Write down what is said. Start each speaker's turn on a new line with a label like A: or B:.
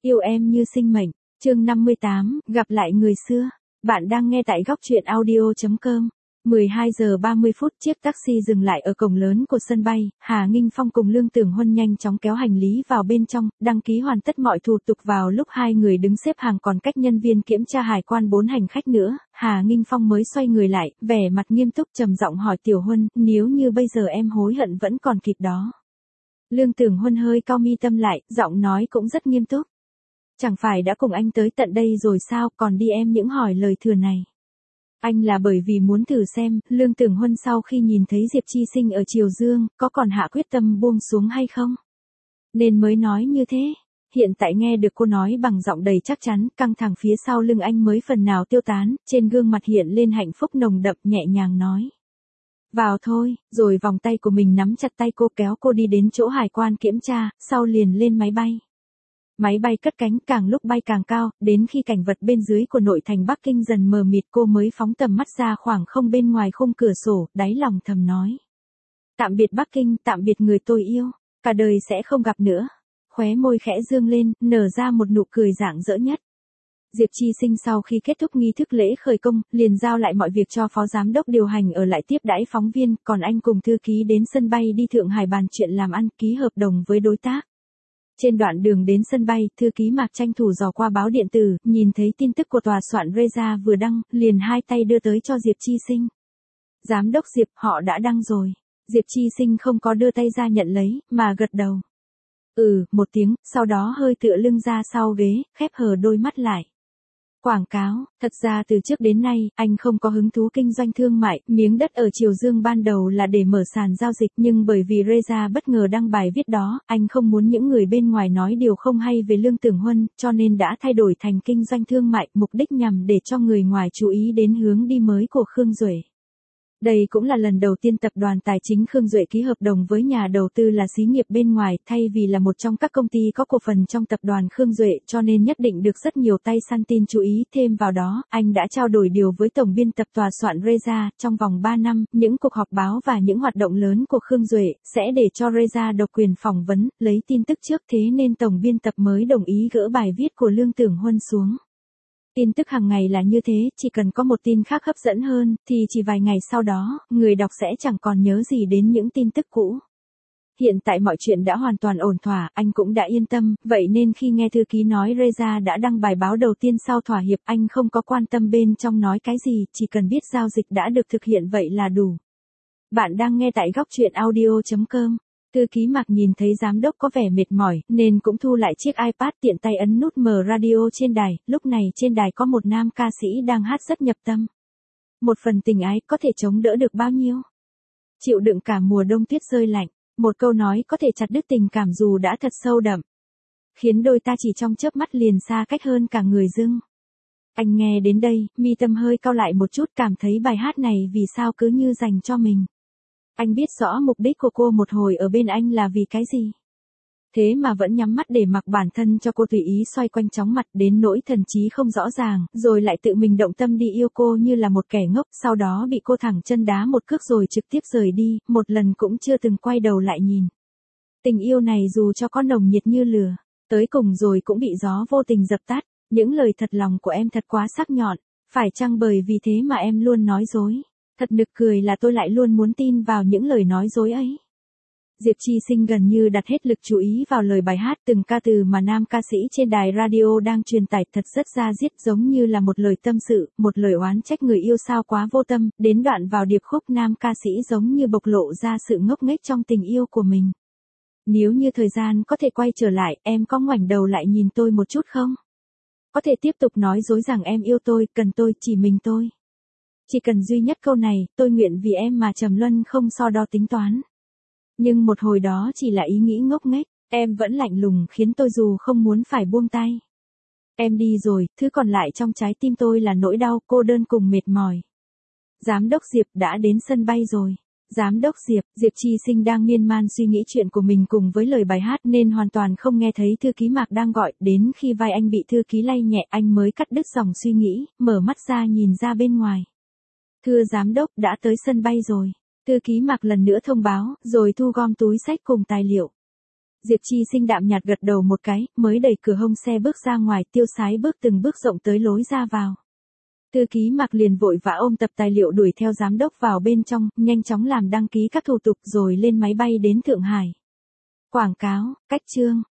A: Yêu em như sinh mệnh, chương 58, gặp lại người xưa. Bạn đang nghe tại góc truyện audio.com. 12 giờ 30 phút chiếc taxi dừng lại ở cổng lớn của sân bay, Hà Nghinh Phong cùng Lương Tưởng Huân nhanh chóng kéo hành lý vào bên trong, đăng ký hoàn tất mọi thủ tục vào lúc hai người đứng xếp hàng còn cách nhân viên kiểm tra hải quan 4 hành khách nữa, Hà Nghinh Phong mới xoay người lại, vẻ mặt nghiêm túc trầm giọng hỏi Tiểu Huân, nếu như bây giờ em hối hận vẫn còn kịp đó. Lương Tưởng Huân hơi cau mi tâm lại, giọng nói cũng rất nghiêm túc. Chẳng phải đã cùng anh tới tận đây rồi sao, còn đi em những hỏi lời thừa này. Anh là bởi vì muốn thử xem, Lương Tưởng Huân sau khi nhìn thấy Diệp Chi Sinh ở Triều Dương, có còn hạ quyết tâm buông xuống hay không? Nên mới nói như thế. Hiện tại nghe được cô nói bằng giọng đầy chắc chắn, căng thẳng phía sau lưng anh mới phần nào tiêu tán, trên gương mặt hiện lên hạnh phúc nồng đậm nhẹ nhàng nói. Vào thôi, rồi vòng tay của mình nắm chặt tay cô kéo cô đi đến chỗ hải quan kiểm tra, sau liền lên máy bay. Máy bay cất cánh càng lúc bay càng cao, đến khi cảnh vật bên dưới của nội thành Bắc Kinh dần mờ mịt cô mới phóng tầm mắt ra khoảng không bên ngoài khung cửa sổ, đáy lòng thầm nói. Tạm biệt Bắc Kinh, tạm biệt người tôi yêu, cả đời sẽ không gặp nữa. Khóe môi khẽ dương lên, nở ra một nụ cười rạng rỡ nhất. Diệp Chi Sinh sau khi kết thúc nghi thức lễ khởi công, liền giao lại mọi việc cho phó giám đốc điều hành ở lại tiếp đãi phóng viên, còn anh cùng thư ký đến sân bay đi Thượng Hải bàn chuyện làm ăn, ký hợp đồng với đối tác. Trên đoạn đường đến sân bay, thư ký Mạc tranh thủ dò qua báo điện tử, nhìn thấy tin tức của tòa soạn Reza vừa đăng, liền hai tay đưa tới cho Diệp Chi Sinh. Giám đốc Diệp, họ đã đăng rồi. Diệp Chi Sinh không có đưa tay ra nhận lấy, mà gật đầu. Một tiếng, sau đó hơi tựa lưng ra sau ghế, khép hờ đôi mắt lại. Quảng cáo, thật ra từ trước đến nay, anh không có hứng thú kinh doanh thương mại, miếng đất ở Triều Dương ban đầu là để mở sàn giao dịch nhưng bởi vì Reza bất ngờ đăng bài viết đó, anh không muốn những người bên ngoài nói điều không hay về Lương Tưởng Huân, cho nên đã thay đổi thành kinh doanh thương mại, mục đích nhằm để cho người ngoài chú ý đến hướng đi mới của Khương Duệ. Đây cũng là lần đầu tiên tập đoàn tài chính Khương Duệ ký hợp đồng với nhà đầu tư là xí nghiệp bên ngoài, thay vì là một trong các công ty có cổ phần trong tập đoàn Khương Duệ, cho nên nhất định được rất nhiều tay săn tin chú ý. Thêm vào đó, anh đã trao đổi điều với tổng biên tập tòa soạn Reza, trong vòng 3 năm, những cuộc họp báo và những hoạt động lớn của Khương Duệ sẽ để cho Reza độc quyền phỏng vấn, lấy tin tức trước, thế nên tổng biên tập mới đồng ý gỡ bài viết của Lương Tưởng Huân xuống. Tin tức hàng ngày là như thế, chỉ cần có một tin khác hấp dẫn hơn, thì chỉ vài ngày sau đó, người đọc sẽ chẳng còn nhớ gì đến những tin tức cũ. Hiện tại mọi chuyện đã hoàn toàn ổn thỏa, anh cũng đã yên tâm, vậy nên khi nghe thư ký nói Reza đã đăng bài báo đầu tiên sau thỏa hiệp, anh không có quan tâm bên trong nói cái gì, chỉ cần biết giao dịch đã được thực hiện vậy là đủ. Bạn đang nghe tại góc truyện audio.com. Thư ký Mạc nhìn thấy giám đốc có vẻ mệt mỏi, nên cũng thu lại chiếc iPad tiện tay ấn nút mở radio trên đài, lúc này trên đài có một nam ca sĩ đang hát rất nhập tâm. Một phần tình ái có thể chống đỡ được bao nhiêu? Chịu đựng cả mùa đông tuyết rơi lạnh, một câu nói có thể chặt đứt tình cảm dù đã thật sâu đậm. Khiến đôi ta chỉ trong chớp mắt liền xa cách hơn cả người dưng. Anh nghe đến đây, mi tâm hơi cau lại một chút, cảm thấy bài hát này vì sao cứ như dành cho mình. Anh biết rõ mục đích của cô một hồi ở bên anh là vì cái gì. Thế mà vẫn nhắm mắt để mặc bản thân cho cô tùy ý xoay quanh chóng mặt đến nỗi thần trí không rõ ràng, rồi lại tự mình động tâm đi yêu cô như là một kẻ ngốc, sau đó bị cô thẳng chân đá một cước rồi trực tiếp rời đi, một lần cũng chưa từng quay đầu lại nhìn. Tình yêu này dù cho có nồng nhiệt như lửa, tới cùng rồi cũng bị gió vô tình dập tắt, những lời thật lòng của em thật quá sắc nhọn, phải chăng bởi vì thế mà em luôn nói dối. Thật nực cười là tôi lại luôn muốn tin vào những lời nói dối ấy. Diệp Chi Sinh gần như đặt hết lực chú ý vào lời bài hát, từng ca từ mà nam ca sĩ trên đài radio đang truyền tải thật rất da diết, giống như là một lời tâm sự, một lời oán trách người yêu sao quá vô tâm, đến đoạn vào điệp khúc nam ca sĩ giống như bộc lộ ra sự ngốc nghếch trong tình yêu của mình. Nếu như thời gian có thể quay trở lại, em có ngoảnh đầu lại nhìn tôi một chút không? Có thể tiếp tục nói dối rằng em yêu tôi, cần tôi, chỉ mình tôi. Chỉ cần duy nhất câu này, tôi nguyện vì em mà trầm luân không so đo tính toán. Nhưng một hồi đó chỉ là ý nghĩ ngốc nghếch, em vẫn lạnh lùng khiến tôi dù không muốn phải buông tay. Em đi rồi, thứ còn lại trong trái tim tôi là nỗi đau, cô đơn cùng mệt mỏi. Giám đốc Diệp đã đến sân bay rồi. Giám đốc Diệp, Diệp Chi Sinh đang miên man suy nghĩ chuyện của mình cùng với lời bài hát nên hoàn toàn không nghe thấy thư ký Mạc đang gọi, đến khi vai anh bị thư ký lay nhẹ anh mới cắt đứt dòng suy nghĩ, mở mắt ra nhìn ra bên ngoài. Thưa giám đốc, đã tới sân bay rồi. Thư ký Mạc lần nữa thông báo, rồi thu gom túi xách cùng tài liệu. Diệp Chi Sinh đạm nhạt gật đầu một cái, mới đẩy cửa hông xe bước ra ngoài, tiêu sái bước từng bước rộng tới lối ra vào. Thư ký Mạc liền vội vã ôm tập tài liệu đuổi theo giám đốc vào bên trong, nhanh chóng làm đăng ký các thủ tục rồi lên máy bay đến Thượng Hải. Quảng cáo, cách chương.